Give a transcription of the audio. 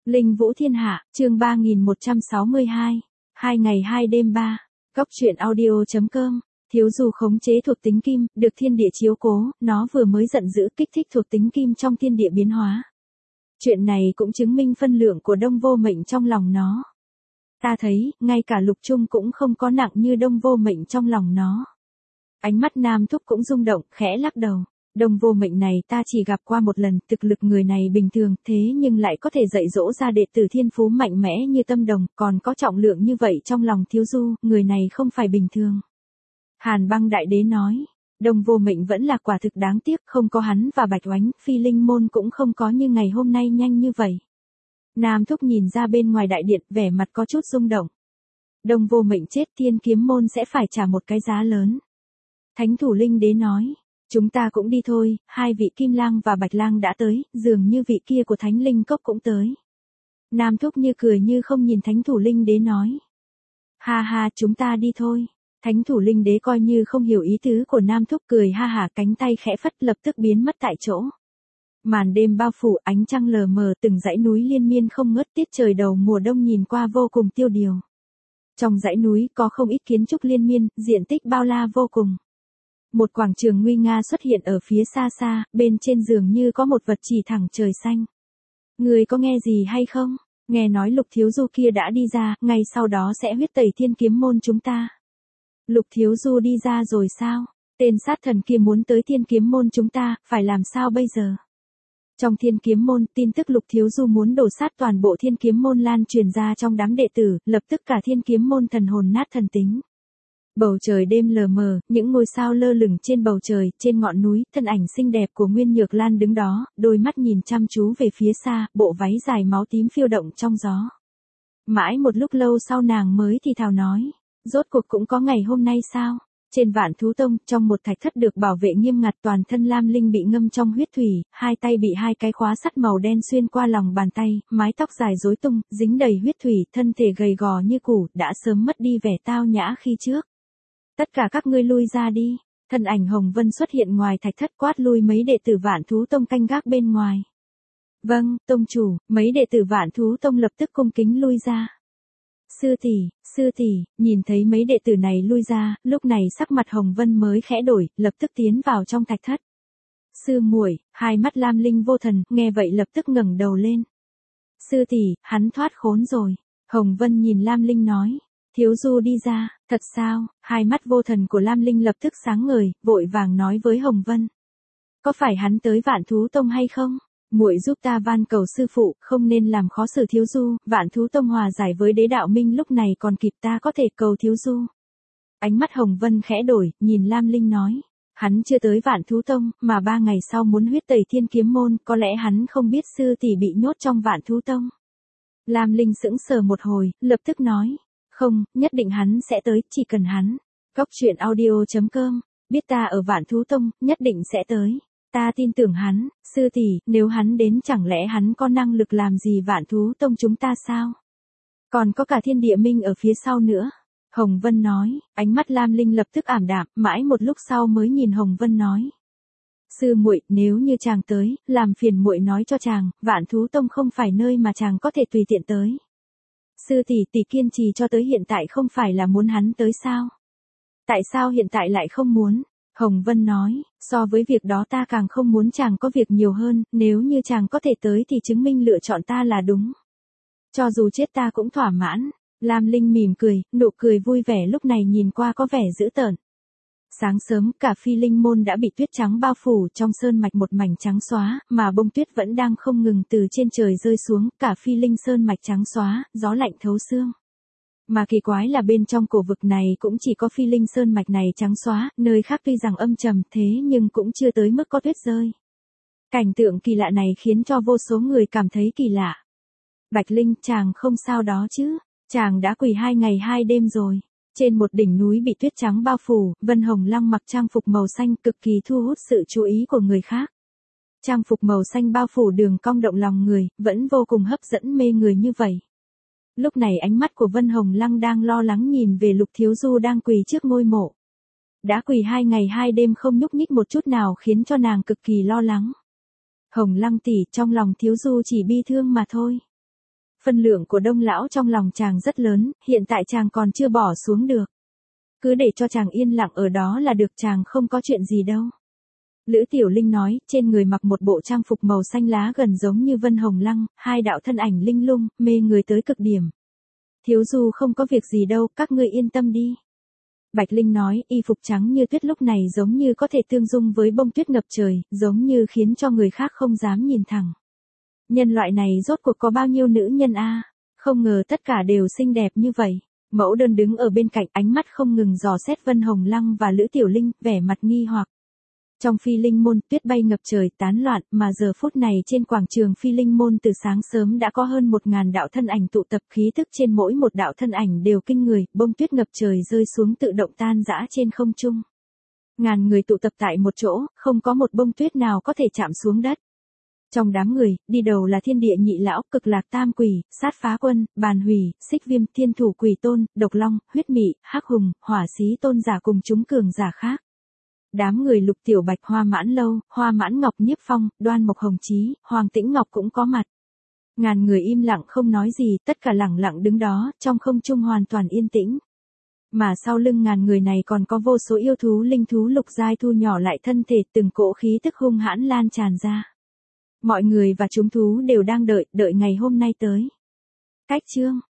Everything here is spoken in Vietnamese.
Linh Vũ Thiên Hạ, chương 3162. 2 ngày 2 đêm 3. Góc truyện audio.com. Thiếu Du khống chế thuộc tính kim, được thiên địa chiếu cố, nó vừa mới giận dữ kích thích thuộc tính kim trong thiên địa biến hóa. Chuyện này cũng chứng minh phân lượng của Đông Vô Mệnh trong lòng nó. Ta thấy, ngay cả Lục Trung cũng không có nặng như Đông Vô Mệnh trong lòng nó. Ánh mắt Nam Thúc cũng rung động, khẽ lắc đầu. Đông Vô Mệnh này ta chỉ gặp qua một lần, thực lực người này bình thường, thế nhưng lại có thể dạy dỗ ra đệ tử thiên phú mạnh mẽ như Tâm Đồng, còn có trọng lượng như vậy trong lòng Thiếu Du, người này không phải bình thường. Hàn Băng Đại Đế nói, Đông Vô Mệnh vẫn là quả thực đáng tiếc, không có hắn và Bạch Oánh, Phi Linh môn cũng không có như ngày hôm nay nhanh như vậy. Nam Thúc nhìn ra bên ngoài đại điện, vẻ mặt có chút rung động. Đông Vô Mệnh chết, Thiên Kiếm môn sẽ phải trả một cái giá lớn. Thánh Thủ Linh Đế nói, chúng ta cũng đi thôi, hai vị Kim Lang và Bạch Lang đã tới, dường như vị kia của Thánh Linh Cốc cũng tới. Nam Thúc như cười như không nhìn Thánh Thủ Linh Đế nói. Ha ha, chúng ta đi thôi. Thánh Thủ Linh Đế coi như không hiểu ý tứ của Nam Thúc, cười ha hả, cánh tay khẽ phất lập tức biến mất tại chỗ. Màn đêm bao phủ, ánh trăng lờ mờ, từng dãy núi liên miên không ngớt, tiết trời đầu mùa đông nhìn qua vô cùng tiêu điều. Trong dãy núi có không ít kiến trúc liên miên, diện tích bao la vô cùng. Một quảng trường nguy nga xuất hiện ở phía xa xa, bên trên giường như có một vật chỉ thẳng trời xanh. Người có nghe gì hay không? Nghe nói Lục Thiếu Du kia đã đi ra, ngay sau đó sẽ huyết tẩy Thiên Kiếm môn chúng ta. Lục Thiếu Du đi ra rồi sao? Tên sát thần kia muốn tới Thiên Kiếm môn chúng ta, phải làm sao bây giờ? Trong Thiên Kiếm môn, tin tức Lục Thiếu Du muốn đổ sát toàn bộ Thiên Kiếm môn lan truyền ra trong đám đệ tử, lập tức cả Thiên Kiếm môn thần hồn nát thần tính. Bầu trời đêm lờ mờ, những ngôi sao lơ lửng trên bầu trời, trên ngọn núi, thân ảnh xinh đẹp của Nguyên Nhược Lan đứng đó, đôi mắt nhìn chăm chú về phía xa, bộ váy dài máu tím phiêu động trong gió. Mãi một lúc lâu sau nàng mới thì thào nói, rốt cuộc cũng có ngày hôm nay sao? Trên Vạn Thú Tông, trong một thạch thất được bảo vệ nghiêm ngặt, toàn thân Lam Linh bị ngâm trong huyết thủy, hai tay bị hai cái khóa sắt màu đen xuyên qua lòng bàn tay, mái tóc dài rối tung, dính đầy huyết thủy, thân thể gầy gò như củ, đã sớm mất đi vẻ tao nhã khi trước. Tất cả các ngươi lui ra đi. Thân ảnh Hồng Vân xuất hiện ngoài thạch thất, quát lui mấy đệ tử Vạn Thú Tông canh gác bên ngoài. Vâng, tông chủ. Mấy đệ tử Vạn Thú Tông lập tức cung kính lui ra. Sư tỷ, nhìn thấy mấy đệ tử này lui ra, lúc này sắc mặt Hồng Vân mới khẽ đổi, lập tức tiến vào trong thạch thất. Sư muội, hai mắt Lam Linh vô thần, nghe vậy lập tức ngẩng đầu lên. Sư tỷ, hắn thoát khốn rồi. Hồng Vân nhìn Lam Linh nói. Thiếu Du đi ra, thật sao? Hai mắt vô thần của Lam Linh lập tức sáng ngời, vội vàng nói với Hồng Vân. Có phải hắn tới Vạn Thú Tông hay không? Muội giúp ta van cầu sư phụ, không nên làm khó xử Thiếu Du, Vạn Thú Tông hòa giải với Đế Đạo Minh lúc này còn kịp, ta có thể cầu Thiếu Du. Ánh mắt Hồng Vân khẽ đổi, nhìn Lam Linh nói. Hắn chưa tới Vạn Thú Tông, mà 3 ngày sau muốn huyết tẩy Thiên Kiếm môn, có lẽ hắn không biết sư tỷ bị nhốt trong Vạn Thú Tông. Lam Linh sững sờ một hồi, lập tức nói. Không, nhất định hắn sẽ tới, chỉ cần hắn. Góc truyện audio.com, biết ta ở Vạn Thú Tông, nhất định sẽ tới. Ta tin tưởng hắn, sư tỷ, nếu hắn đến chẳng lẽ hắn có năng lực làm gì Vạn Thú Tông chúng ta sao? Còn có cả Thiên Địa Minh ở phía sau nữa. Hồng Vân nói, ánh mắt Lam Linh lập tức ảm đạm, mãi một lúc sau mới nhìn Hồng Vân nói. Sư muội, nếu như chàng tới, làm phiền muội nói cho chàng, Vạn Thú Tông không phải nơi mà chàng có thể tùy tiện tới. Sư tỷ kiên trì cho tới hiện tại không phải là muốn hắn tới sao? Tại sao hiện tại lại không muốn? Hồng Vân nói, so với việc đó ta càng không muốn chàng có việc nhiều hơn, nếu như chàng có thể tới thì chứng minh lựa chọn ta là đúng. Cho dù chết ta cũng thỏa mãn. Lam Linh mỉm cười, nụ cười vui vẻ lúc này nhìn qua có vẻ dữ tợn. Sáng sớm, cả Phi Linh môn đã bị tuyết trắng bao phủ, trong sơn mạch một mảnh trắng xóa, mà bông tuyết vẫn đang không ngừng từ trên trời rơi xuống, cả Phi Linh sơn mạch trắng xóa, gió lạnh thấu xương. Mà kỳ quái là bên trong cổ vực này cũng chỉ có Phi Linh sơn mạch này trắng xóa, nơi khác tuy rằng âm trầm thế nhưng cũng chưa tới mức có tuyết rơi. Cảnh tượng kỳ lạ này khiến cho vô số người cảm thấy kỳ lạ. Bạch Linh, chàng không sao đó chứ? Chàng đã quỳ 2 ngày 2 đêm rồi. Trên một đỉnh núi bị tuyết trắng bao phủ, Vân Hồng Lăng mặc trang phục màu xanh cực kỳ thu hút sự chú ý của người khác. Trang phục màu xanh bao phủ đường cong động lòng người, vẫn vô cùng hấp dẫn mê người như vậy. Lúc này ánh mắt của Vân Hồng Lăng đang lo lắng nhìn về Lục Thiếu Du đang quỳ trước ngôi mộ. Đã quỳ 2 ngày 2 đêm không nhúc nhích một chút nào khiến cho nàng cực kỳ lo lắng. Hồng Lăng tỷ, trong lòng Thiếu Du chỉ bi thương mà thôi. Phân lượng của Đông lão trong lòng chàng rất lớn, hiện tại chàng còn chưa bỏ xuống được. Cứ để cho chàng yên lặng ở đó là được, chàng không có chuyện gì đâu. Lữ Tiểu Linh nói, trên người mặc một bộ trang phục màu xanh lá gần giống như Vân Hồng Lăng, hai đạo thân ảnh linh lung, mê người tới cực điểm. Thiếu Du không có việc gì đâu, các ngươi yên tâm đi. Bạch Linh nói, y phục trắng như tuyết lúc này giống như có thể tương dung với bông tuyết ngập trời, giống như khiến cho người khác không dám nhìn thẳng. Nhân loại này rốt cuộc có bao nhiêu nữ nhân a? Không ngờ tất cả đều xinh đẹp như vậy. Mẫu Đơn đứng ở bên cạnh, ánh mắt không ngừng dò xét Vân Hồng Lăng và Lữ Tiểu Linh, vẻ mặt nghi hoặc. Trong Phi Linh môn, tuyết bay ngập trời tán loạn, mà giờ phút này trên quảng trường Phi Linh môn từ sáng sớm đã có hơn 1000 đạo thân ảnh tụ tập, khí tức trên mỗi một đạo thân ảnh đều kinh người, bông tuyết ngập trời rơi xuống tự động tan rã trên không trung. Ngàn người tụ tập tại một chỗ, không có một bông tuyết nào có thể chạm xuống đất. Trong đám người, đi đầu là Thiên Địa Nhị Lão, Cực Lạc Tam Quỷ, Sát Phá Quân, Bàn Hủy, Xích Viêm, Thiên Thủ Quỷ Tôn, Độc Long, Huyết Mị, Hắc Hùng, Hỏa Xí Tôn giả cùng chúng cường giả khác. Đám người Lục Tiểu Bạch, Hoa Mãn Lâu, Hoa Mãn Ngọc, Nhiếp Phong, Đoan Mộc Hồng Chí, Hoàng Tĩnh Ngọc cũng có mặt. Ngàn người im lặng không nói gì, tất cả lẳng lặng đứng đó, trong không trung hoàn toàn yên tĩnh. Mà sau lưng ngàn người này còn có vô số yêu thú linh thú lục giai thu nhỏ lại thân thể, từng cỗ khí tức hung hãn lan tràn ra. Mọi người và chúng thú đều đang đợi ngày hôm nay tới. Cách chương